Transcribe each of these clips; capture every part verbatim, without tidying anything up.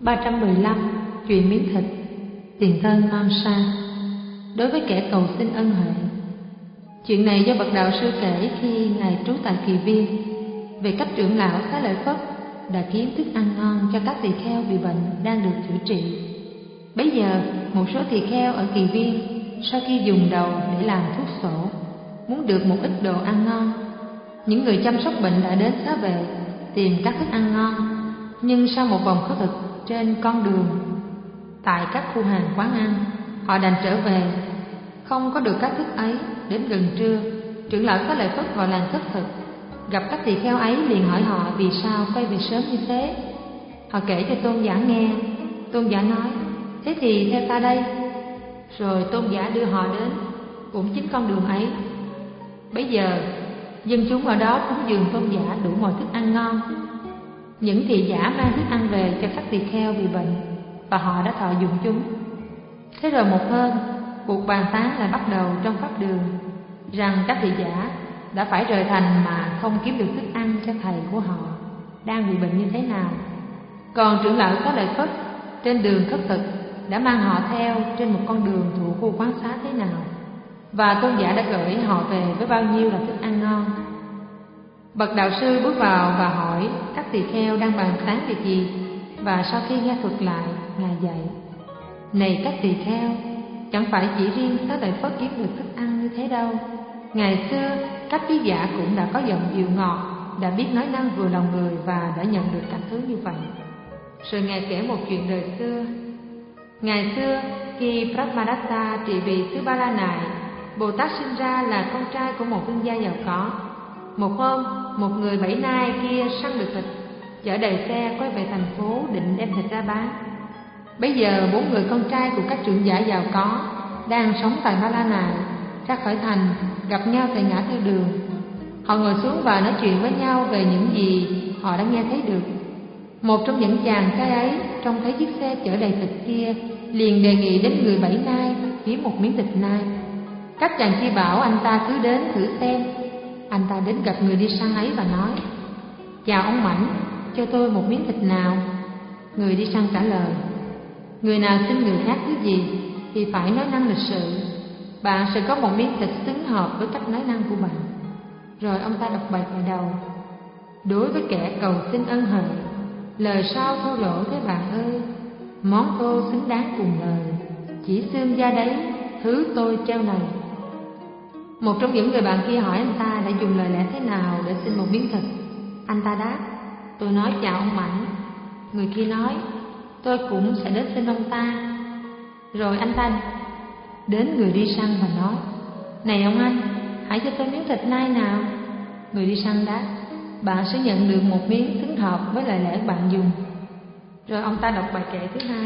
ba trăm mười lăm. Chuyện miếng thịt. Tiền thân non xa. Đối với kẻ cầu xin ân huệ. Chuyện này do bậc đạo sư kể khi ngài trú tại Kỳ Viên, về cách trưởng lão Xá Lợi Phất đã kiếm thức ăn ngon cho các tỳ kheo bị bệnh đang được chữa trị. Bấy giờ một số tỳ kheo ở Kỳ Viên sau khi dùng đầu để làm thuốc sổ muốn được một ít đồ ăn ngon. Những người chăm sóc bệnh đã đến xá vệ tìm các thức ăn ngon, nhưng sau một vòng khất thực trên con đường tại các khu hàng quán ăn, họ đành trở về. Không có được các thức ấy. Đến gần trưa, trưởng lão Xá Lợi Phất vào làng khất thực, gặp các tỳ kheo ấy liền hỏi họ vì sao quay về sớm như thế. Họ kể cho tôn giả nghe. Tôn giả nói: thế thì theo ta đây. Rồi tôn giả đưa họ đến cũng chính con đường ấy. Bấy giờ dân chúng ở đó cúng dường tôn giả đủ mọi thức ăn ngon. Những thị giả mang thức ăn về cho các tỳ kheo bị bệnh, và họ đã thọ dụng chúng. Thế rồi một hôm, cuộc bàn tán lại bắt đầu trong pháp đường rằng các thị giả đã phải rời thành mà không kiếm được thức ăn cho thầy của họ đang bị bệnh như thế nào. Còn trưởng lão Xá Lợi Phất trên đường khất thực đã mang họ theo trên một con đường thuộc khu quán xá thế nào, và tôn giả đã gửi họ về với bao nhiêu là thức ăn ngon. Bậc đạo sư bước vào và hỏi các tỳ kheo đang bàn tán việc gì, và sau khi nghe thuật lại, ngài dạy: này các tỳ kheo, chẳng phải chỉ riêng Xá Lợi Phất kiếm được thức ăn như thế đâu. Ngày xưa các trí giả cũng đã có giọng dịu ngọt, đã biết nói năng vừa lòng người và đã nhận được các thứ như vậy. Rồi ngài kể một chuyện đời xưa. Ngày xưa khi Brahmadatta trị vì xứ Ba La Nại, Bồ Tát sinh ra là con trai của một thương gia giàu có. Một hôm, một người Bảy Nai kia săn được thịt, chở đầy xe quay về thành phố định đem thịt ra bán. Bây giờ bốn người con trai của các trưởng giả giàu có đang sống tại Ba La Nại ra khỏi thành, gặp nhau tại ngã tư đường. Họ ngồi xuống và nói chuyện với nhau về những gì họ đã nghe thấy được. Một trong những chàng trai ấy trông thấy chiếc xe chở đầy thịt kia, liền đề nghị đến người Bảy Nai kiếm một miếng thịt nai. Các chàng kia bảo anh ta cứ đến thử xem. Anh ta đến gặp người đi săn ấy và nói: chào ông Mãnh, cho tôi một miếng thịt nào. Người đi săn trả lời: người nào xin người khác thứ gì thì phải nói năng lịch sự. Bạn sẽ có một miếng thịt xứng hợp với cách nói năng của bạn. Rồi ông ta đọc bài kệ đầu: đối với kẻ cầu xin ân huệ, lời sau thô lỗ thế bạn ơi. Món thô xứng đáng cùng lời, chỉ xương da đấy, thứ tôi treo này. Một trong những người bạn kia hỏi anh ta đã dùng lời lẽ thế nào để xin một miếng thịt. Anh ta đáp: tôi nói chào ông Mãnh. Người kia nói: tôi cũng sẽ đến xin ông ta. Rồi anh ta đến người đi săn và nói: này ông anh, hãy cho tôi miếng thịt nai nào. Người đi săn đáp: bạn sẽ nhận được một miếng xứng hợp với lời lẽ bạn dùng. Rồi ông ta đọc bài kệ thứ hai: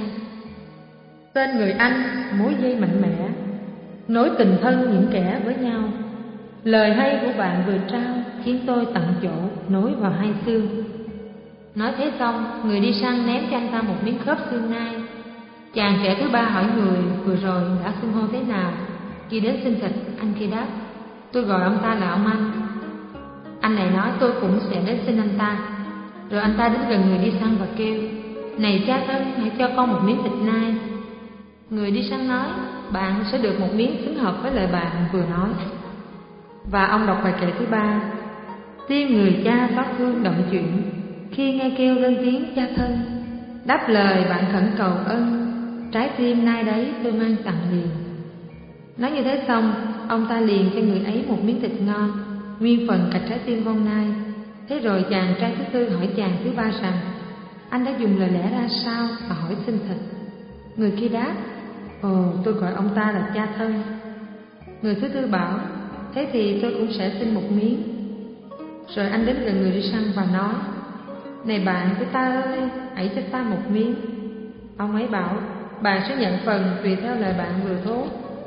tên người Anh mối dây mạnh mẽ, nối tình thân những kẻ với nhau. Lời hay của bạn vừa trao khiến tôi tận chỗ nối vào hai xương. Nói thế xong, người đi săn ném cho anh ta một miếng khớp xương nai. Chàng trẻ thứ ba hỏi người vừa rồi đã xưng hô thế nào khi đến xin thịt. Anh kia đáp: tôi gọi ông ta là ông anh. Anh này nói: tôi cũng sẽ đến xin anh ta. Rồi anh ta đến gần người đi săn và kêu: này cha thân, hãy cho con một miếng thịt nai. Người đi săn nói: bạn sẽ được một miếng xứng hợp với lời bạn vừa nói. Và ông đọc bài kệ thứ ba: tim người cha xót thương động chuyển, khi nghe kêu lên tiếng cha thân. Đáp lời bạn khẩn cầu ân, trái tim nai đấy tôi mang tặng liền. Nói như thế xong, ông ta liền cho người ấy một miếng thịt ngon, nguyên phần cả trái tim con nai. Thế rồi chàng trai thứ tư hỏi chàng thứ ba rằng: anh đã dùng lời lẽ ra sao mà hỏi xin thịt? Người kia đáp: ồ, tôi gọi ông ta là cha thân. Người thứ tư bảo: thế thì tôi cũng sẽ xin một miếng. Rồi anh đến gần người đi săn và nói: này bạn của ta ơi, hãy cho ta một miếng. Ông ấy bảo: bạn sẽ nhận phần tùy theo lời bạn vừa thốt.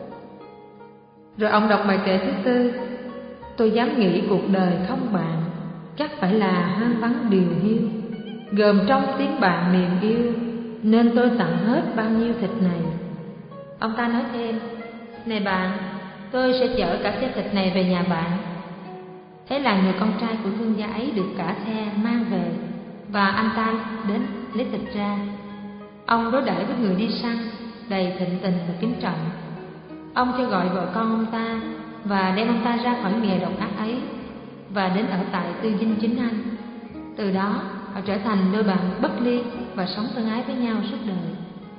Rồi ông đọc bài kệ thứ tư: tôi dám nghĩ cuộc đời không bạn, chắc phải là hoang vắng điều hiu. Gồm trong tiếng bạn niềm yêu, nên tôi tặng hết bao nhiêu thịt này. Ông ta nói thêm: này bạn, tôi sẽ chở cả xe thịt này về nhà bạn. Thế là người con trai của thương gia ấy được cả xe mang về, và anh ta đến lấy thịt ra. Ông đối đãi với người đi săn đầy thịnh tình và kính trọng. Ông cho gọi vợ con ông ta và đem ông ta ra khỏi nghề độc ác ấy và đến ở tại Tư Dinh Chính Anh. Từ đó họ trở thành đôi bạn bất ly và sống thân ái với nhau suốt đời.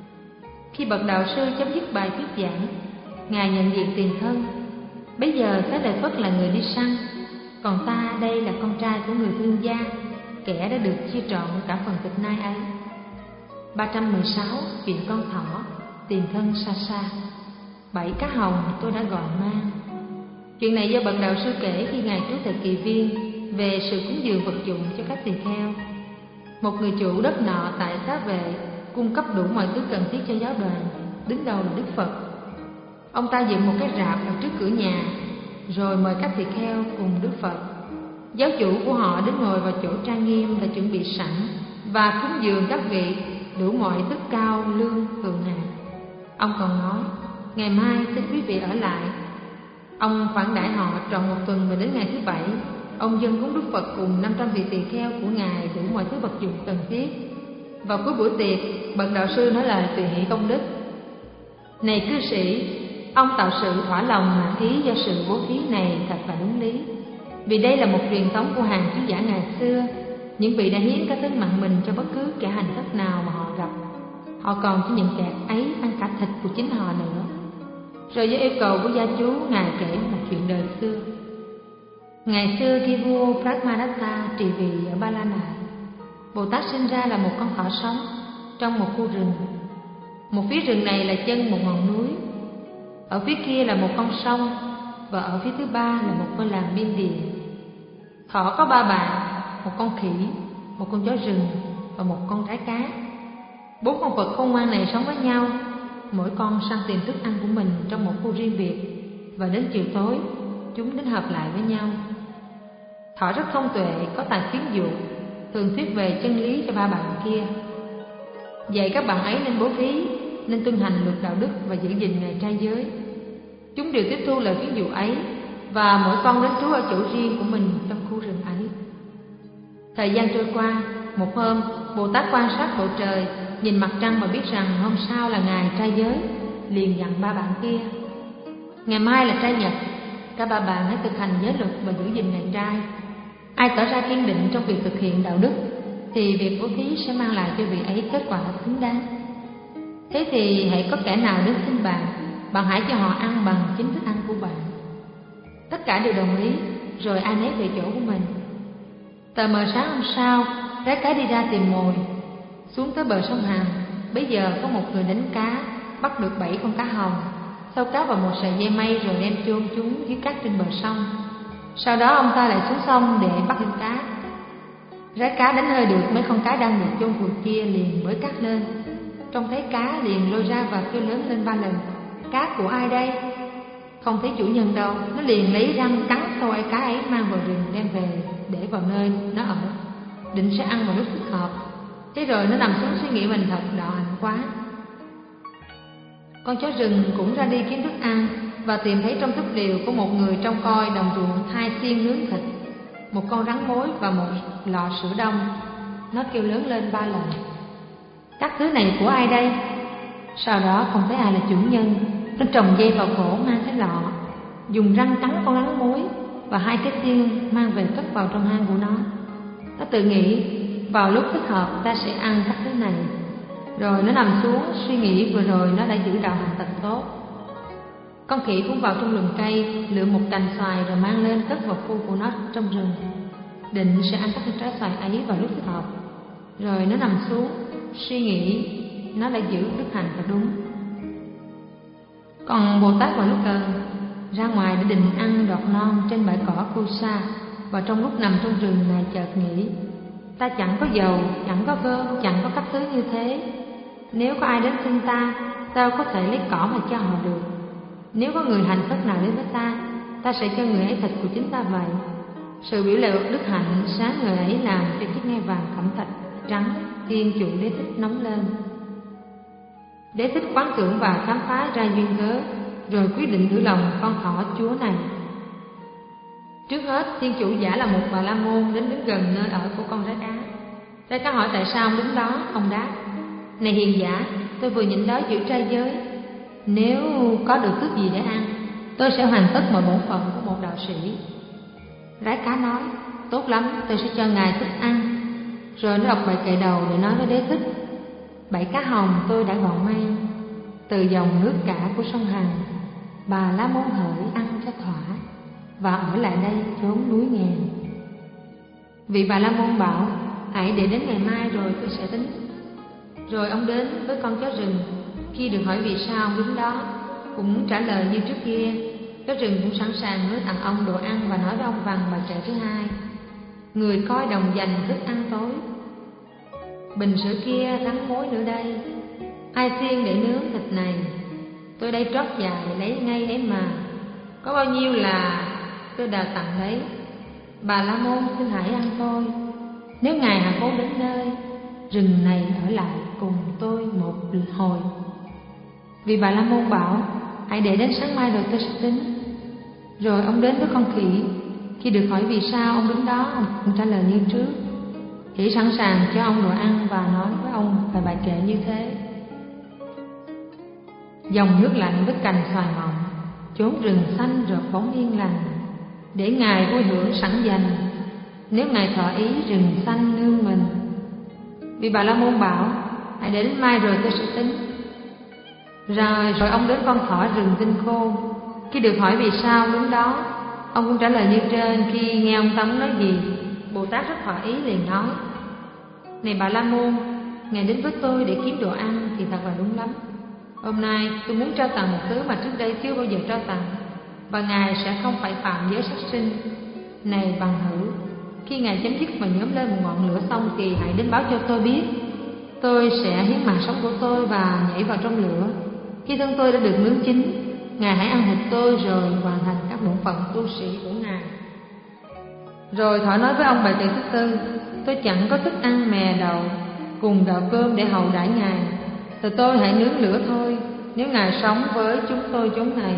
Khi bậc đạo sư chấm dứt bài thuyết giảng, Ngài nhận diện tiền thân. Bây giờ Xá Lợi Phất là người đi săn, còn ta đây là con trai của người thương gia, kẻ đã được chia trọn cả phần tịch nai ấy. ba trăm mười sáu. Chuyện con thỏ, tiền thân xa xa. Bảy cá hồng tôi đã gọi mang. Chuyện này do bậc đạo sư kể khi Ngài trú tại Kỳ Viên về sự cúng dường vật dụng cho các tỳ kheo. Một người chủ đất nọ tại Xá Vệ cung cấp đủ mọi thứ cần thiết cho giáo đoàn, đứng đầu là Đức Phật. Ông ta dựng một cái rạp ở trước cửa nhà, rồi mời các tỳ kheo cùng Đức Phật. Giáo chủ của họ đến ngồi vào chỗ trang nghiêm đã chuẩn bị sẵn và cúng dường các vị đủ mọi thức cao lương thượng hạng. Ông còn nói, ngày mai xin quý vị ở lại. Ông khoản đãi họ trọn một tuần, và đến ngày thứ bảy, ông dâng cúng Đức Phật cùng năm trăm vị tỳ kheo của Ngài đủ mọi thứ vật dụng cần thiết. Vào cuối buổi tiệc, bậc đạo sư nói lời tùy hỷ công đức: này cư sĩ, ông tạo sự thỏa lòng mà ý do sự bố thí này thật là đúng lý. Vì đây là một truyền thống của hàng sứ giả ngày xưa. Những vị đã hiến cả tính mạng mình cho bất cứ kẻ hành thất nào mà họ gặp. Họ còn cho những kẻ ấy ăn cả thịt của chính họ nữa. Rồi với yêu cầu của gia chú, Ngài kể một chuyện đời xưa. Ngày xưa khi vua Brahmadatta trị vì ở Ba La Nại, Bồ Tát sinh ra là một con thỏ sống trong một khu rừng. Một phía rừng này là chân một ngọn núi, ở phía kia là một con sông, và ở phía thứ ba là một ngôi làng biên địa. Thỏ có ba bạn, một con khỉ, một con chó rừng và một con rái cá. Bốn con vật khôn ngoan này sống với nhau, mỗi con săn tìm thức ăn của mình trong một khu riêng biệt, và đến chiều tối chúng đến hợp lại với nhau. Thỏ rất thông tuệ, có tài khuyến dụ, thường thuyết về chân lý cho ba bạn kia, dạy các bạn ấy nên bố thí, nên tuân hành luật đạo đức và giữ gìn ngày trai giới. Chúng đều tiếp thu lời khuyến dụ ấy, và mỗi con đến trú ở chỗ riêng của mình trong khu rừng ấy. Thời gian trôi qua, một hôm, Bồ Tát quan sát bầu trời, nhìn mặt trăng và biết rằng hôm sau là ngày trai giới, liền dặn ba bạn kia: ngày mai là trai nhật, cả ba bạn hãy thực hành giới luật và giữ gìn ngày trai. Ai tỏ ra kiên định trong việc thực hiện đạo đức thì việc bố thí sẽ mang lại cho vị ấy kết quả xứng đáng. Thế thì hãy có kẻ nào đến xin bạn, bạn hãy cho họ ăn bằng chính thức ăn của bạn. Tất cả đều đồng ý, rồi ai nấy về chỗ của mình. Tờ mờ sáng hôm sau, rái cá đi ra tìm mồi. Xuống tới bờ sông Hàn, bấy giờ có một người đánh cá, bắt được bảy con cá hồng, sâu cá vào một sợi dây mây rồi đem chôn chúng dưới cát trên bờ sông. Sau đó ông ta lại xuống sông để bắt thêm cá. Rái cá đánh hơi được mấy con cá đang được chôn vùi kia, liền bới cát lên. Trông thấy cá liền lôi ra và kêu lớn lên ba lần: cá của ai đây? Không thấy chủ nhân đâu, nó liền lấy răng cắn xôi cá ấy, mang vào rừng đem về để vào nơi nó ở, định sẽ ăn vào lúc thích hợp. Thế rồi nó nằm xuống suy nghĩ mình thật đạo hạnh quá. Con chó rừng cũng ra đi kiếm thức ăn, và tìm thấy trong túp lều có một người trông coi đồng ruộng hai xiên nướng thịt, một con rắn mối và một lọ sữa đông. Nó kêu lớn lên ba lần: các thứ này của ai đây? Sau đó không thấy ai là chủ nhân. Nó trồng dây vào cổ, mang cái lọ, dùng răng cắn con rắn mối và hai cái xiên mang về cất vào trong hang của nó. Nó tự nghĩ vào lúc thích hợp ta sẽ ăn các thứ này. Rồi nó nằm xuống suy nghĩ vừa rồi nó đã giữ đạo hạnh thật tốt. Con khỉ cũng vào trong lùm cây, lượm một cành xoài rồi mang lên cất vào khu của nó trong rừng, định sẽ ăn các trái xoài ấy vào lúc thích hợp. Rồi nó nằm xuống suy nghĩ nó đã giữ đức hạnh thật đúng. Còn Bồ Tát vào lúc cần ra ngoài để định ăn đọt non trên bãi cỏ Kusa, và trong lúc nằm trong rừng này chợt nghĩ: ta chẳng có dầu, chẳng có cơm, chẳng có các thứ như thế. Nếu có ai đến xin ta, ta có thể lấy cỏ mà cho họ được. Nếu có người hành thất nào đến với ta, ta sẽ cho người ấy thịt của chính ta vậy. Sự biểu lộ đức hạnh sáng người ấy làm cho chiếc ngai vàng cẩm thạch trắng thiên chủ Đế Thích nóng lên. Đế Thích quán tưởng và khám phá ra duyên cớ, rồi quyết định thử lòng con thỏ chúa này. Trước hết, thiên chủ giả là một bà la môn đến đến gần nơi ở của con rái cá. Rái cá hỏi tại sao ông đứng đó, ông đáp: Này hiền giả, tôi vừa nhịn đói giữ trai giới, nếu có được thức gì để ăn, tôi sẽ hoàn tất mọi bổn phận của một đạo sĩ. Rái cá nói: tốt lắm, tôi sẽ cho ngài thức ăn. Rồi nó đọc bài kệ đầu để nói với Đế Thích: bảy cá hồng tôi đã gọn mang, từ dòng nước cả của sông Hằng, bà lá món hởi ăn cho thỏa, và ở lại đây chốn núi ngàn. Vị Bà La Môn bảo: hãy để đến ngày mai rồi tôi sẽ tính. Rồi ông đến với con chó rừng. Khi được hỏi vì sao ông đứng đó, cũng trả lời như trước kia. Chó rừng cũng sẵn sàng hứa tặng ông đồ ăn và nói với ông rằng bài kệ thứ hai: người coi đồng dành thức ăn tối, bình sữa kia rắn mối nữa đây, ai xiên để nướng thịt này, tôi đây trót dài lấy ngay ấy mà, có bao nhiêu là tôi đào tặng đấy. Bà La Môn xin hãy ăn thôi, nếu ngài hạ cố đến nơi rừng này ở lại cùng tôi một hồi. Vì Bà La Môn bảo: hãy để đến sáng mai rồi tôi sẽ tính. Rồi ông đến với con khỉ. Khi được hỏi vì sao ông đứng đó, ông trả lời như trước. Khỉ sẵn sàng cho ông đồ ăn và nói với ông về bài kệ như thế: dòng nước lạnh với cành xoài mọng, chốn rừng xanh rợp bóng yên lành, để ngài vui hưởng sẵn dành, nếu ngài thọ ý rừng xanh nương mình. Vì Bà La Môn bảo: hãy để đến mai rồi tôi sẽ tính. Rồi rồi ông đến con thỏ rừng Tinh Khôn. Khi được hỏi vì sao đứng đó, ông cũng trả lời như trên. Khi nghe ông Tống nói gì, Bồ Tát rất thỏa ý liền nói: này Bà La Môn, ngài đến với tôi để kiếm đồ ăn thì thật là đúng lắm. Hôm nay tôi muốn trao tặng một thứ mà trước đây chưa bao giờ trao tặng, và ngài sẽ không phải phạm giới sát sinh. Này bằng hữu, khi ngài chấm dứt và nhóm lên một ngọn lửa xong thì hãy đến báo cho tôi biết. Tôi sẽ hiến mạng sống của tôi và nhảy vào trong lửa. Khi thân tôi đã được nướng chín, ngài hãy ăn thịt tôi rồi hoàn thành các bổn phận tu sĩ của ngài. Rồi thỏ nói với ông bài kệ thứ tư: tôi chẳng có thức ăn mè đậu cùng gạo cơm để hậu đãi ngài, từ tôi hãy nướng lửa thôi, nếu ngài sống với chúng tôi chốn này.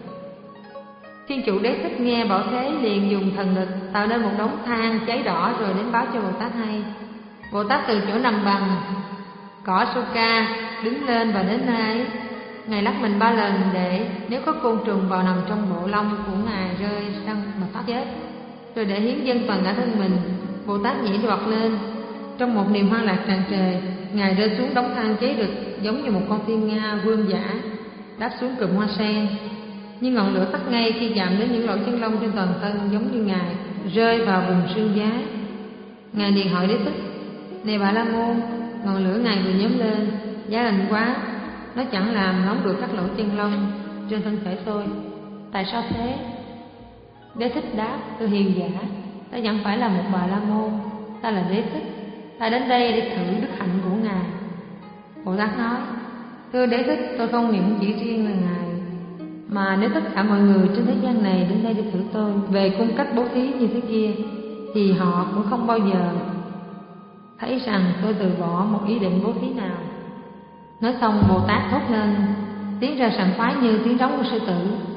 Thiên chủ Đế Thích nghe bảo thế liền dùng thần lực tạo nên một đống than cháy đỏ rồi đến báo cho Bồ Tát hay. Bồ Tát từ chỗ nằm bằng cỏ Soka đứng lên và đến nơi ấy. Ngài lắc mình ba lần để nếu có côn trùng vào nằm trong bộ lông của ngài rơi sang mà thoát chết. Rồi để hiến dâng toàn cả thân mình, Bồ Tát nhảy đoạt lên. Trong một niềm hoan lạc tràn trề, ngài rơi xuống đống than cháy rực giống như một con thiên nga vương giả đáp xuống cụm hoa sen. Nhưng ngọn lửa tắt ngay khi chạm đến những lỗ chân lông trên toàn thân, giống như ngài rơi vào vùng xương giá. Ngài liền hỏi Đế Thích: này Bà La Môn, ngọn lửa ngài vừa nhóm lên giá lạnh quá, nó chẳng làm nóng được các lỗ chân lông trên thân thể tôi, tại sao thế? Đế Thích đáp: tôi hiền giả, ta chẳng phải là một Bà La Môn, ta là Đế Thích, ta đến đây để thử đức hạnh của ngài. Bồ Tát nói: thưa Đế Thích, tôi không niệm chỉ riêng là ngài, mà nếu tất cả mọi người trên thế gian này đến đây để thử tôi về cung cách bố thí như thế kia, thì họ cũng không bao giờ thấy rằng tôi từ bỏ một ý định bố thí nào. Nói xong, Bồ Tát thốt lên tiếng ra sảng khoái như tiếng rống của sư tử.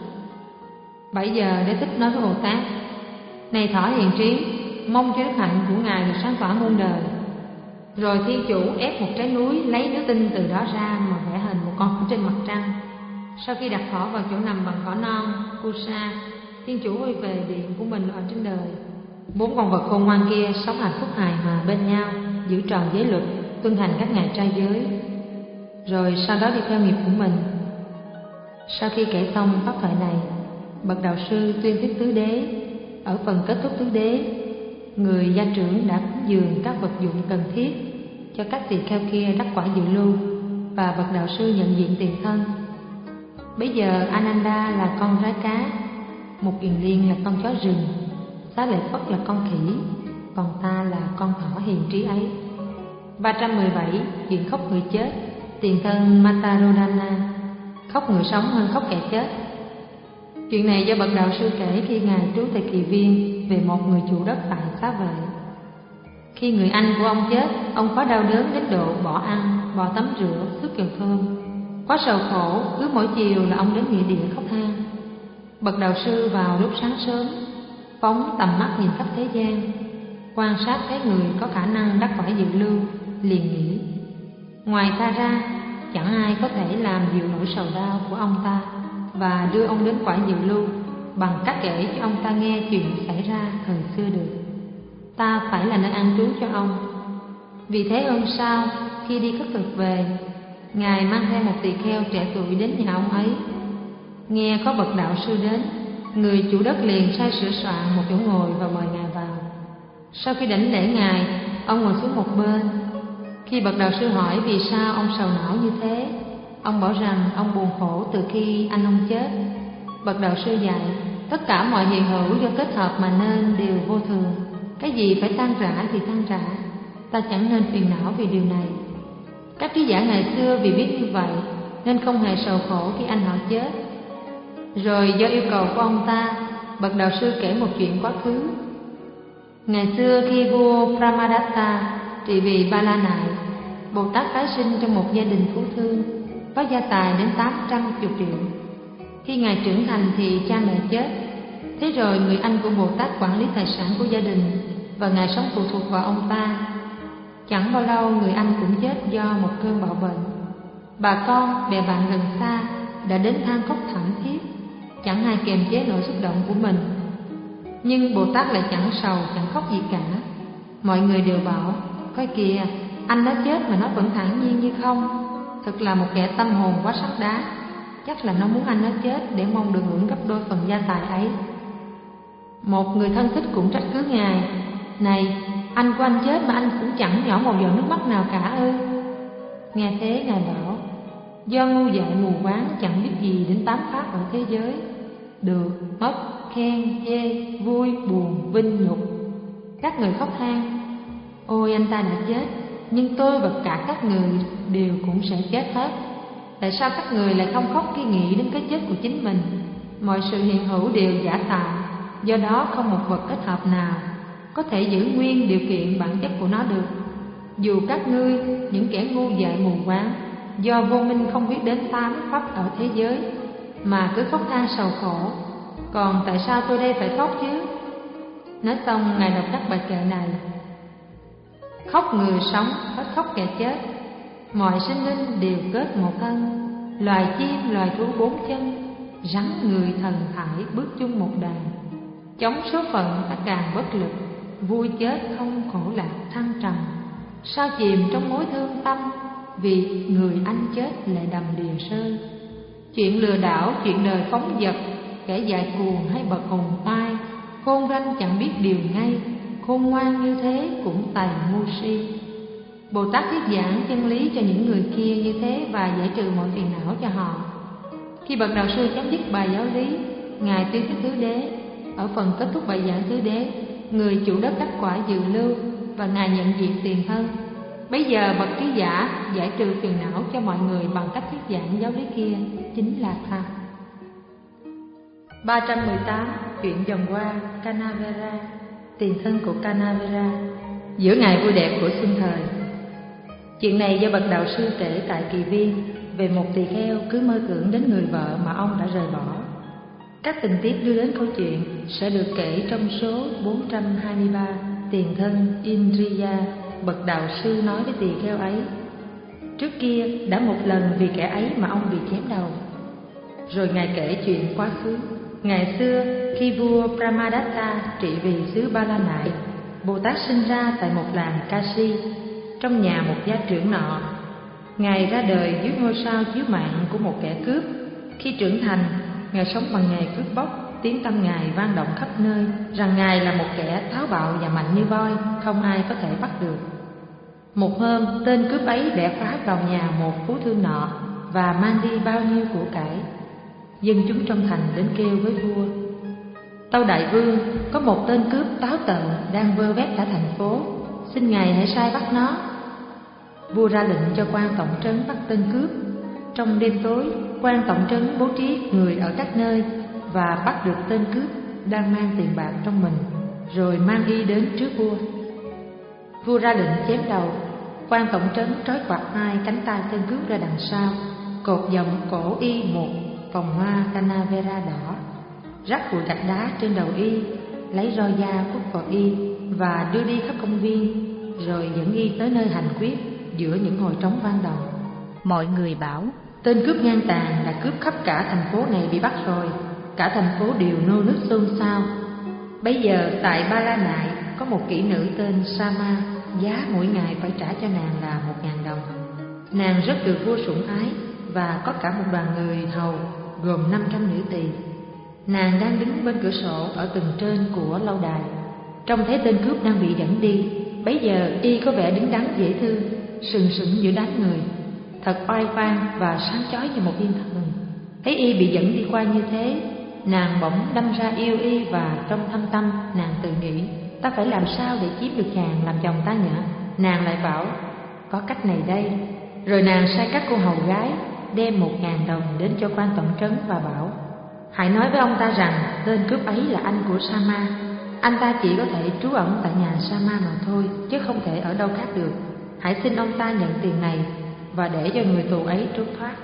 Bảy giờ Đế Thích nói với Bồ Tát: này thỏ hiền trí, mong cho đức hạnh của ngài được sáng tỏa muôn đời. Rồi thiên chủ ép một trái núi lấy nước tinh từ đó ra mà vẽ hình một con khỉ trên mặt trăng. Sau khi đặt thỏ vào chỗ nằm bằng cỏ non Kusa, thiên chủ quay về điện của mình ở trên đời. Bốn con vật khôn ngoan kia sống hạnh phúc hài hòa bên nhau, giữ tròn giới luật, tuân hành các ngày trai giới, rồi sau đó đi theo nghiệp của mình. Sau khi kể xong pháp thoại này, bậc đạo sư tuyên thuyết tứ đế. Ở phần kết thúc tứ đế, người gia trưởng đã cúng dường các vật dụng cần thiết cho các tỳ kheo kia đắc quả dự lưu, và bậc đạo sư nhận diện tiền thân. Bây giờ Ananda là con rái cá, một kiền liên là con chó rừng, Xá Lợi Phất là con khỉ, còn ta là con thỏ hiền trí ấy. Ba trăm mười bảy. Chuyện khóc người chết. Tiền thân Matarodana, khóc người sống hơn khóc kẻ chết. Chuyện này do bậc đạo sư kể khi ngài trú tại Kỳ Viên về một người chủ đất tại Xá Vệ. Khi người anh của ông chết, ông có đau đớn đến độ bỏ ăn, bỏ tắm rửa, xước dầu thơm. Quá sầu khổ, cứ mỗi chiều là ông đến nghĩa địa khóc than. Bậc đạo sư vào lúc sáng sớm, phóng tầm mắt nhìn khắp thế gian, quan sát thấy người có khả năng đắc quả dự lưu, liền nghĩ: Ngoài ta ra, chẳng ai có thể làm dịu nỗi sầu đau của ông ta và đưa ông đến quả dự lưu bằng cách kể cho ông ta nghe chuyện xảy ra thời xưa được. Ta phải là nơi an trú cho ông. Vì thế hôm sau, khi đi cất thực về, Ngài mang theo một tỳ kheo trẻ tuổi đến nhà ông ấy. Nghe có bậc đạo sư đến, người chủ đất liền sai sửa soạn một chỗ ngồi và mời Ngài vào. Sau khi đảnh lễ Ngài, ông ngồi xuống một bên. Khi bậc đạo sư hỏi vì sao ông sầu não như thế, ông bảo rằng ông buồn khổ từ khi anh ông chết. Bậc đạo sư dạy, tất cả mọi hiện hữu do kết hợp mà nên đều vô thường. Cái gì phải tan rã thì tan rã, ta chẳng nên phiền não vì điều này. Các trí giả ngày xưa vì biết như vậy nên không hề sầu khổ khi anh họ chết. Rồi do yêu cầu của ông ta, bậc đạo sư kể một chuyện quá khứ. Ngày xưa khi vua Brahmadatta trị vì Ba La Nại, Bồ Tát tái sinh trong một gia đình phú thương, có gia tài đến tám trăm triệu. Khi Ngài trưởng thành thì cha mẹ chết. Thế rồi người anh của Bồ Tát quản lý tài sản của gia đình và Ngài sống phụ thuộc vào ông ta. Chẳng bao lâu người anh cũng chết do một cơn bạo bệnh. Bà con, bè bạn gần xa đã đến than khóc thảm thiết, chẳng ai kiềm chế nỗi xúc động của mình. Nhưng Bồ Tát lại chẳng sầu, chẳng khóc gì cả. Mọi người đều bảo, coi kìa, anh nó chết mà nó vẫn thản nhiên như không. Thật là một kẻ tâm hồn quá sắt đá. Chắc là nó muốn anh nó chết để mong được hưởng gấp đôi phần gia tài ấy. Một người thân thích cũng trách cứ Ngài, này, anh của anh chết mà anh cũng chẳng nhỏ một giọt nước mắt nào cả ư? Nghe thế Ngài bảo, do ngu dại mù quáng chẳng biết gì đến tám pháp ở thế giới: được, mất, khen, chê, vui, buồn, vinh, nhục. Các người khóc than, ôi anh ta đã chết, nhưng tôi và cả các người đều cũng sẽ chết hết. Tại sao các người lại không khóc khi nghĩ đến cái chết của chính mình? Mọi sự hiện hữu đều giả tạo, do đó không một vật kết hợp nào có thể giữ nguyên điều kiện bản chất của nó được. Dù các ngươi, những kẻ ngu dại mù quáng, do vô minh không biết đến tám pháp ở thế giới, mà cứ khóc than sầu khổ, còn tại sao tôi đây phải khóc chứ? Nói xong, Ngài đọc các bài kệ này: khóc người sống, hết khóc kẻ chết. Mọi sinh linh đều kết một thân, loài chim, loài thú bốn chân, rắn người thần thải bước chung một đàn. Chống số phận ta càng bất lực, vui chết không khổ lạc thăng trầm. Sao chìm trong mối thương tâm, vì người anh chết lại đầm đìa sơn. Chuyện lừa đảo, chuyện đời phóng dật, kẻ dại cuồng hay bậc hùng oai, khôn ranh chẳng biết điều ngay, khôn ngoan như thế cũng tài ngu si. Bồ Tát thuyết giảng chân lý cho những người kia như thế và giải trừ mọi phiền não cho họ. Khi bậc đạo sư chấm dứt bài giáo lý, Ngài tuyên thuyết tứ đế. Ở phần kết thúc bài giảng tứ đế, người chủ đất đắc quả dự lưu và Ngài nhận diện tiền thân. Bây giờ bậc trí giả giải trừ phiền não cho mọi người bằng cách thuyết giảng giáo lý kia, chính là tha. ba trăm mười tám. Chuyện dòng qua Kanavera, tiền thân của Kanavera, giữa ngày vui đẹp của xuân thời. Chuyện này do bậc đạo sư kể tại Kỳ Viên về một tỳ kheo cứ mơ tưởng đến người vợ mà ông đã rời bỏ. Các tình tiết đưa đến câu chuyện sẽ được kể trong số bốn trăm hai mươi ba. Tiền thân Indriya, bậc đạo sư nói với tỳ kheo ấy: trước kia đã một lần vì kẻ ấy mà ông bị chém đầu. Rồi Ngài kể chuyện quá khứ. Ngày xưa khi vua Brahmadatta trị vì xứ Ba La Nại, Bồ Tát sinh ra tại một làng Kashi, trong nhà một gia trưởng nọ. Ngài ra đời dưới ngôi sao chiếu mạng của một kẻ cướp. Khi trưởng thành, Ngài sống bằng nghề cướp bóc. Tiếng tăm Ngài vang động khắp nơi rằng Ngài là một kẻ táo bạo và mạnh như voi, không ai có thể bắt được. Một hôm, tên cướp ấy bẻ phá vào nhà một phú thương nọ và mang đi bao nhiêu của cải. Dân chúng trong thành đến kêu với vua: tâu đại vương, có một tên cướp táo tợn đang vơ vét cả thành phố, xin ngài hãy sai bắt nó. Vua ra lệnh cho quan tổng trấn bắt tên cướp. Trong đêm tối, quan tổng trấn bố trí người ở các nơi và bắt được tên cướp đang mang tiền bạc trong mình, rồi mang y đến trước vua. Vua ra lệnh chém đầu. Quan tổng trấn trói quạt hai cánh tay tên cướp ra đằng sau, cột vòng cổ y một vòng hoa Kanavera đỏ, rắc bụi gạch đá trên đầu y, lấy roi da quất vào y và đưa đi khắp công viên, rồi dẫn y tới nơi hành quyết. giữa những hồi trống vang động. Mọi người bảo: Tên cướp ngang tàn đã cướp khắp cả thành phố này bị bắt rồi. Cả thành phố đều nô nức xôn xao. Bây giờ tại Ba La Nại có một kỹ nữ tên Sama, giá mỗi ngày phải trả cho nàng là một ngàn đồng. Nàng rất được vua sủng ái và có cả một đoàn người hầu gồm năm trăm nữ tỳ. Nàng đang đứng bên cửa sổ ở tầng trên của lâu đài, trông thấy tên cướp đang bị dẫn đi. Bấy giờ y có vẻ đứng đắn dễ thương, sừng sững giữa đám người, thật oai oang và sáng chói như một thiên thần. Thấy y bị dẫn đi qua như thế, nàng bỗng đâm ra yêu y, và trong thâm tâm nàng tự nghĩ: ta phải làm sao để chiếm được chàng làm chồng ta nhỉ? Nàng lại bảo: có cách này đây. Rồi nàng sai các cô hầu gái đem một ngàn đồng đến cho quan tổng trấn và bảo: hãy nói với ông ta rằng tên cướp ấy là anh của Sama. Anh ta chỉ có thể trú ẩn tại nhà Sama mà thôi, chứ không thể ở đâu khác được. Hãy xin ông ta nhận tiền này và để cho người tù ấy trốn thoát.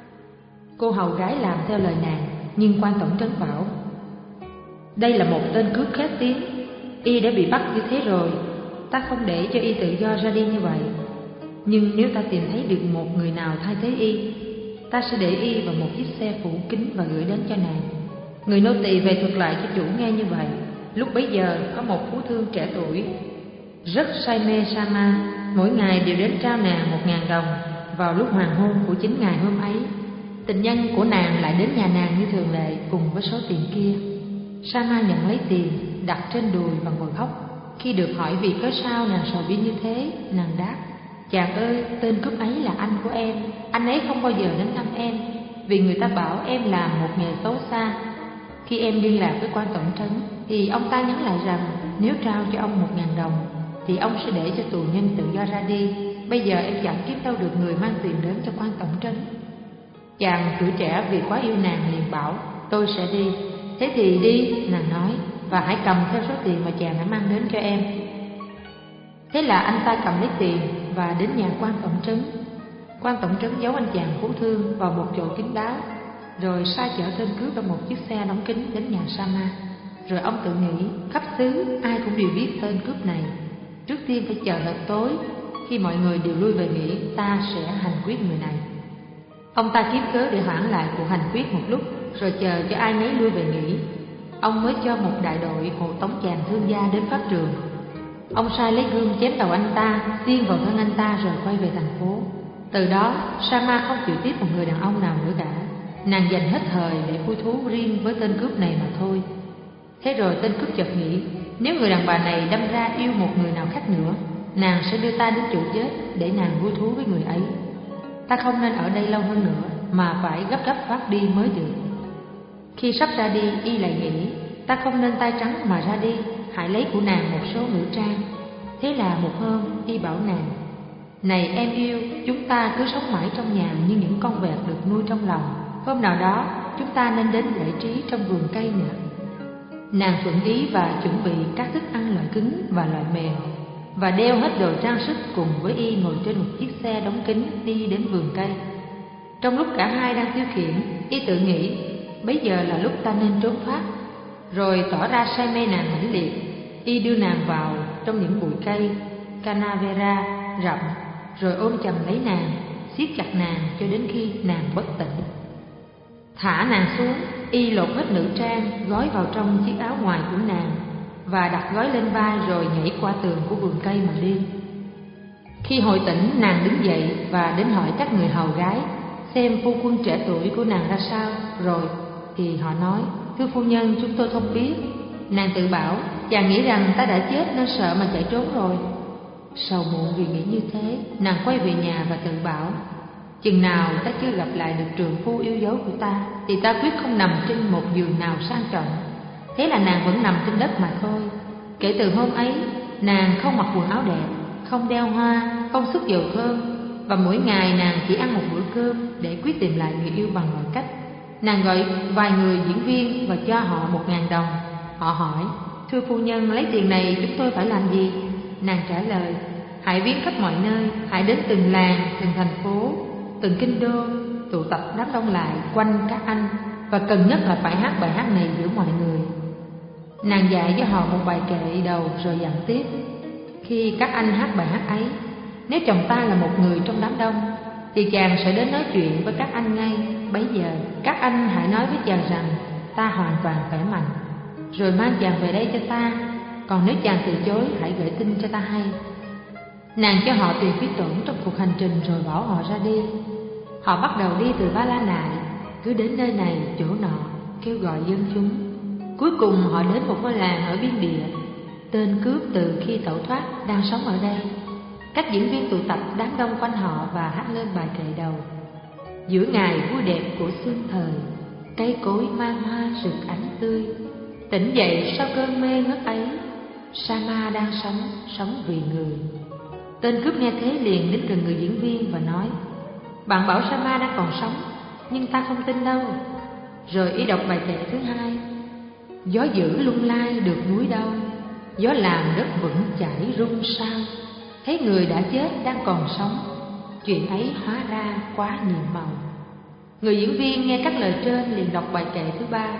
Cô hầu gái làm theo lời nàng, nhưng quan tổng trấn bảo: đây là một tên cướp khét tiếng, y đã bị bắt như thế rồi, ta không để cho y tự do ra đi như vậy. Nhưng nếu ta tìm thấy được một người nào thay thế y, ta sẽ để y vào một chiếc xe phủ kính và gửi đến cho nàng. Người nô tỳ về thuật lại cho chủ nghe như vậy. Lúc bấy giờ có một phú thương trẻ tuổi rất say mê Sama, mỗi ngày đều đến trao nàng một ngàn đồng vào lúc hoàng hôn của chính ngày hôm ấy. Tình nhân của nàng lại đến nhà nàng như thường lệ cùng với số tiền kia. Sama nhận lấy tiền, đặt trên đùi và ngồi khóc. Khi được hỏi vì cớ sao nàng sầu bi như thế, nàng đáp: chàng ơi, tên cướp ấy là anh của em. Anh ấy không bao giờ đến thăm em, vì người ta bảo em làm một nghề xấu xa. Khi em liên lạc với quan tổng trấn thì ông ta nhắn lại rằng nếu trao cho ông một ngàn đồng thì ông sẽ để cho tù nhân tự do ra đi. Bây giờ em chẳng kiếm đâu được người mang tiền đến cho quan tổng trấn. Chàng tuổi trẻ vì quá yêu nàng liền bảo: tôi sẽ đi. Thế thì đi, nàng nói, và hãy cầm theo số tiền mà chàng đã mang đến cho em. Thế là anh ta cầm lấy tiền và đến nhà quan tổng trấn. Quan tổng trấn giấu anh chàng phú thương vào một chỗ kín đáo, rồi sai chở tên cướp trong một chiếc xe đóng kín đến nhà Sama. Rồi ông tự nghĩ khắp xứ ai cũng đều biết tên cướp này. Trước tiên phải chờ đợi tối, khi mọi người đều lui về nghỉ, ta sẽ hành quyết người này. Ông ta kiếm cớ để hoãn lại cuộc hành quyết một lúc, rồi chờ cho ai nấy lui về nghỉ. Ông mới cho một đại đội hộ tống chàng thương gia đến pháp trường. Ông sai lấy gươm chém đầu anh ta, tiên vào thân anh ta rồi quay về thành phố. Từ đó Sama không chịu tiếp một người đàn ông nào nữa cả. Nàng dành hết thời để vui thú riêng với tên cướp này mà thôi. Thế rồi tên cướp chợt nghĩ, nếu người đàn bà này đâm ra yêu một người nào khác nữa, nàng sẽ đưa ta đến chỗ chết để nàng vui thú với người ấy. Ta không nên ở đây lâu hơn nữa, mà phải gấp gấp thoát đi mới được. Khi sắp ra đi, y lại nghĩ, ta không nên tay trắng mà ra đi, hãy lấy của nàng một số nữ trang. Thế là một hôm, y bảo nàng: này em yêu, chúng ta cứ sống mãi trong nhà như những con vẹt được nuôi trong lòng. Hôm nào đó, chúng ta nên đến giải trí trong vườn cây nhỉ. Nàng thuận ý và chuẩn bị các thức ăn loại cứng và loại mềm, và đeo hết đồ trang sức cùng với y ngồi trên một chiếc xe đóng kín đi đến vườn cây. Trong lúc cả hai đang tiêu khiển, y tự nghĩ, bấy giờ là lúc ta nên trốn thoát. Rồi tỏ ra say mê nàng mãnh liệt, y đưa nàng vào trong những bụi cây canavera rậm, rồi ôm chầm lấy nàng, siết chặt nàng cho đến khi nàng bất tỉnh. Thả nàng xuống, y lột hết nữ trang, gói vào trong chiếc áo ngoài của nàng và đặt gói lên vai, rồi nhảy qua tường của vườn cây mà đi. Khi hồi tỉnh, nàng đứng dậy và đến hỏi các người hầu gái xem phu quân trẻ tuổi của nàng ra sao. Rồi thì họ nói: thưa phu nhân, chúng tôi không biết. Nàng tự bảo: chàng nghĩ rằng ta đã chết nên sợ mà chạy trốn rồi. Sầu muộn vì nghĩ như thế, nàng quay về nhà và tự bảo: chừng nào ta chưa gặp lại được trường phu yêu dấu của ta thì ta quyết không nằm trên một giường nào sang trọng. Thế là nàng vẫn nằm trên đất mà thôi. Kể từ hôm ấy, nàng không mặc quần áo đẹp, không đeo hoa, không xức dầu thơm, và mỗi ngày nàng chỉ ăn một bữa cơm để quyết tìm lại người yêu bằng mọi cách. Nàng gọi vài người diễn viên và cho họ một ngàn đồng. Họ hỏi: thưa phu nhân, lấy tiền này chúng tôi phải làm gì? Nàng trả lời: hãy viếng khắp mọi nơi, hãy đến từng làng, từng thành phố, từng kinh đô, tụ tập đám đông lại quanh các anh, và cần nhất là phải hát bài hát này giữa mọi người. Nàng dạy cho họ một bài kệ đầu rồi dặn tiếp: khi các anh hát bài hát ấy, Nếu chồng ta là một người trong đám đông thì chàng sẽ đến nói chuyện với các anh ngay. Bấy giờ các anh hãy nói với chàng rằng ta hoàn toàn khỏe mạnh, rồi mang chàng về đây cho ta. Còn nếu chàng từ chối, hãy gửi tin cho ta hay. Nàng cho họ tiền phí tổn trong cuộc hành trình rồi bảo họ ra đi. Họ bắt đầu đi từ Ba La Nại, cứ đến nơi này chỗ nọ, kêu gọi dân chúng. Cuối cùng họ đến một ngôi làng ở biên địa. Tên cướp từ khi tẩu thoát đang sống ở đây. Các diễn viên tụ tập đám đông quanh họ và hát lên bài kệ đầu. Giữa ngày vui đẹp của xuân thời, cây cối mang hoa rực ánh tươi. Tỉnh dậy sau cơn mê ngất ấy, Sama đang sống, sống vì người. Tên cướp nghe thế liền đến gần người diễn viên và nói: bạn bảo Sama đang còn sống, nhưng ta không tin đâu. Rồi y đọc bài kệ thứ hai: gió dữ lung lai được núi đâu, gió làm đất vững chãi rung sao. Thấy người đã chết đang còn sống, chuyện ấy hóa ra quá nhiều màu. Người diễn viên nghe các lời trên liền đọc bài kệ thứ ba: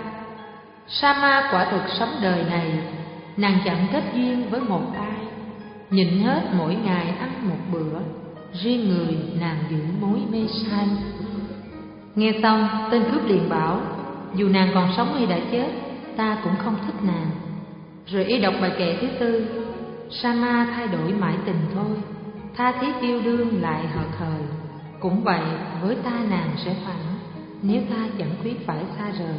Sama quả thực sống đời này, nàng chẳng kết duyên với một ai. Nhịn hết mỗi ngày ăn một bữa, riêng người nàng giữ mối mê say. Nghe xong, tên cướp liền bảo: dù nàng còn sống hay đã chết, ta cũng không thích nàng. Rồi y đọc bài kệ thứ tư: Sama thay đổi mãi tình thôi, tha thiết yêu đương lại hợt hời. Cũng vậy với ta nàng sẽ phản, nếu ta chẳng quyết phải xa rời.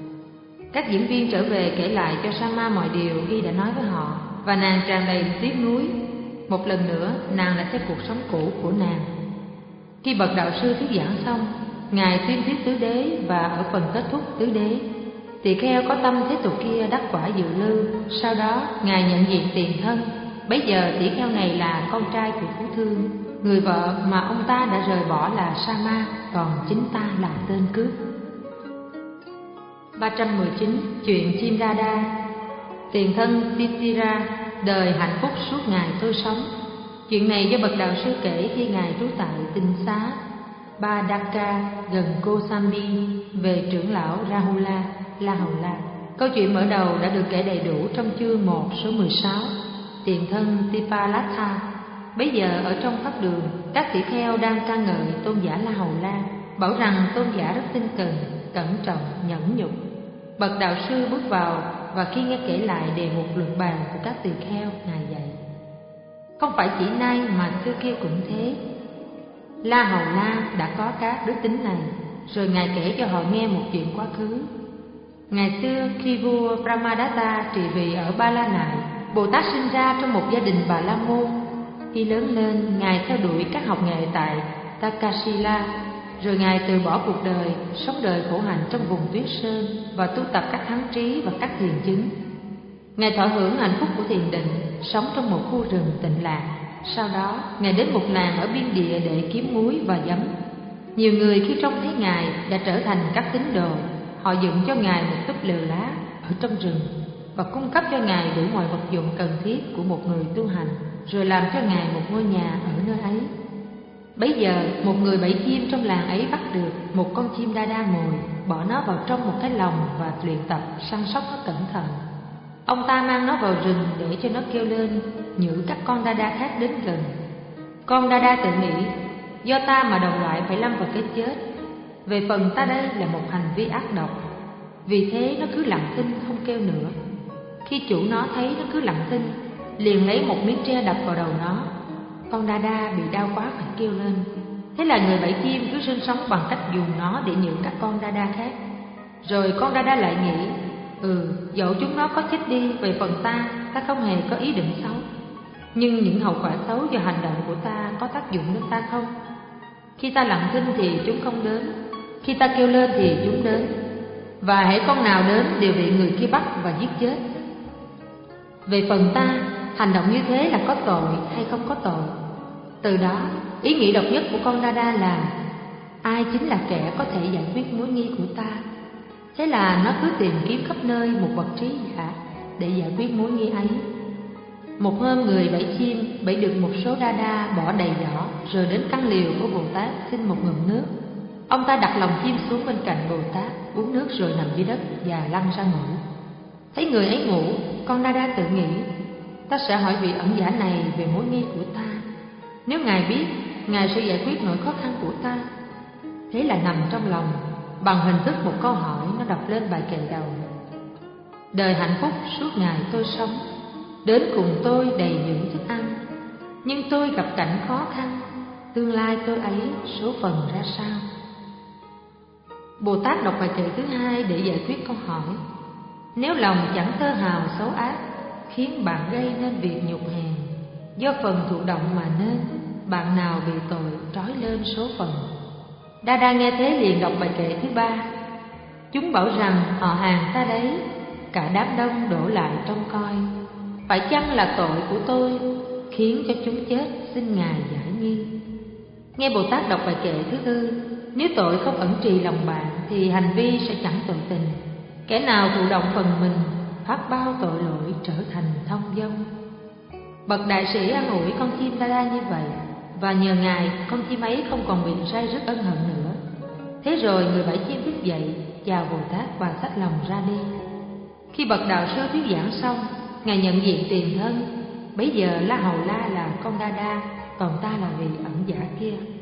Các diễn viên trở về kể lại cho Sama mọi điều y đã nói với họ, và nàng tràn đầy tiếc nuối. Một lần nữa nàng lại theo cuộc sống cũ của nàng. Khi bậc đạo sư thuyết giảng xong, ngài tuyên thuyết tứ đế, và ở phần kết thúc tứ đế, tỳ kheo có tâm thế tục kia đắc quả dự lưu. Sau đó ngài nhận diện tiền thân. Bấy giờ tỷ kheo này là con trai của Phú Thương, người vợ mà ông ta đã rời bỏ là Sama, còn chính ta là tên cướp. ba trăm mười chín. Chuyện chim Radha. Tiền thân Titira đời hạnh phúc suốt ngày tôi sống. Chuyện này do bậc đạo sư kể khi ngài trú tại Tinh Xá Badaka gần Kosambi về trưởng lão Rahula La Hầu La. Câu chuyện mở đầu đã được kể đầy đủ trong chương một số mười sáu. Tiền thân Tipalatha. Bấy giờ ở trong pháp đường, các tỷ kheo đang ca ngợi tôn giả La Hầu La, bảo rằng tôn giả rất tinh cần, cẩn trọng, nhẫn nhục. Bậc đạo sư bước vào, và khi nghe kể lại đề mục luận bàn của các tỳ kheo, ngài dạy: không phải chỉ nay mà xưa kia cũng thế. La Hầu La đã có các đức tính này. Rồi ngài kể cho họ nghe một chuyện quá khứ. Ngày xưa khi vua Brahmadatta trị vì ở Ba La Nại, Bồ Tát sinh ra trong một gia đình Bà La Môn. Khi lớn lên, ngài theo đuổi các học nghệ tại Takasila. Rồi ngài từ bỏ cuộc đời, sống đời khổ hạnh trong vùng tuyết sơn và tu tập các thắng trí và các thiền chứng. Ngài thọ hưởng hạnh phúc của thiền định, sống trong một khu rừng tịnh lạc. Sau đó, ngài đến một làng ở biên địa để kiếm muối và giấm. Nhiều người khi trông thấy ngài đã trở thành các tín đồ. Họ dựng cho ngài một túp lều lá ở trong rừng và cung cấp cho ngài đủ mọi vật dụng cần thiết của một người tu hành, rồi làm cho ngài một ngôi nhà ở nơi ấy. Bấy giờ, một người bẫy chim trong làng ấy bắt được một con chim đa đa mồi, bỏ nó vào trong một cái lồng và luyện tập săn sóc nó cẩn thận. Ông ta mang nó vào rừng để cho nó kêu lên, nhử các con đa đa khác đến gần. Con đa đa tự nghĩ, do ta mà đồng loại phải lâm vào cái chết. Về phần ta đây là một hành vi ác độc. Vì thế nó cứ lặng thinh không kêu nữa. Khi chủ nó thấy nó cứ lặng thinh, liền lấy một miếng tre đập vào đầu nó. Con đa đa bị đau quá phải kêu lên. Thế là người bẫy chim cứ sinh sống bằng cách dùng nó để nhử các con đa đa khác. Rồi con đa đa lại nghĩ, ừ, dẫu chúng nó có chết đi, về phần ta, ta không hề có ý định xấu. Nhưng những hậu quả xấu do hành động của ta có tác dụng đến ta không? Khi ta lặng thinh thì chúng không đến, khi ta kêu lên thì chúng đến. Và hễ con nào đến đều bị người kia bắt và giết chết. Về phần ta, hành động như thế là có tội hay không có tội? Từ đó, ý nghĩ độc nhất của con đa đa là ai chính là kẻ có thể giải quyết mối nghi của ta. Thế là nó cứ tìm kiếm khắp nơi một bậc trí giả để giải quyết mối nghi ấy. Một hôm người bẫy chim bẫy được một số đa đa bỏ đầy giỏ, rồi đến căn liều của Bồ Tát xin một ngụm nước. Ông ta đặt lòng chim xuống bên cạnh Bồ Tát, uống nước rồi nằm dưới đất và lăn ra ngủ. Thấy người ấy ngủ, con đa đa tự nghĩ, ta sẽ hỏi vị ẩn giả này về mối nghi của ta. Nếu Ngài biết, Ngài sẽ giải quyết nỗi khó khăn của ta. Thế là nằm trong lòng, bằng hình thức một câu hỏi, nó đọc lên bài kệ đầu. Đời hạnh phúc suốt ngày tôi sống, đến cùng tôi đầy những thức ăn. Nhưng tôi gặp cảnh khó khăn, tương lai tôi ấy số phận ra sao? Bồ Tát đọc bài kệ thứ hai để giải quyết câu hỏi. Nếu lòng chẳng tơ hào xấu ác, khiến bạn gây nên việc nhục hèn, do phần thụ động mà nên, bạn nào bị tội trói lên số phận. Đa Đa nghe thế liền đọc bài kệ thứ ba. Chúng bảo rằng họ hàng ta đấy, cả đám đông đổ lại trông coi. Phải chăng là tội của tôi khiến cho chúng chết, xin Ngài giải nghi. Nghe Bồ Tát đọc bài kệ thứ tư. Nếu tội không ẩn trì lòng bạn thì hành vi sẽ chẳng tội tình. Kẻ nào thụ động phần mình, phát bao tội lỗi trở thành thông dong. Bậc đại sĩ an ủi con chim Đa Đa như vậy, và nhờ Ngài con chim ấy không còn bị say rứt ân hận nữa. Thế rồi người bẫy chim thức dậy, chào Bồ Tát và xách lòng ra đi. Khi bậc đạo sư thuyết giảng xong, Ngài nhận diện tiền thân. Bấy giờ La Hầu La là con Đa Đa, còn ta là vị ẩn giả kia.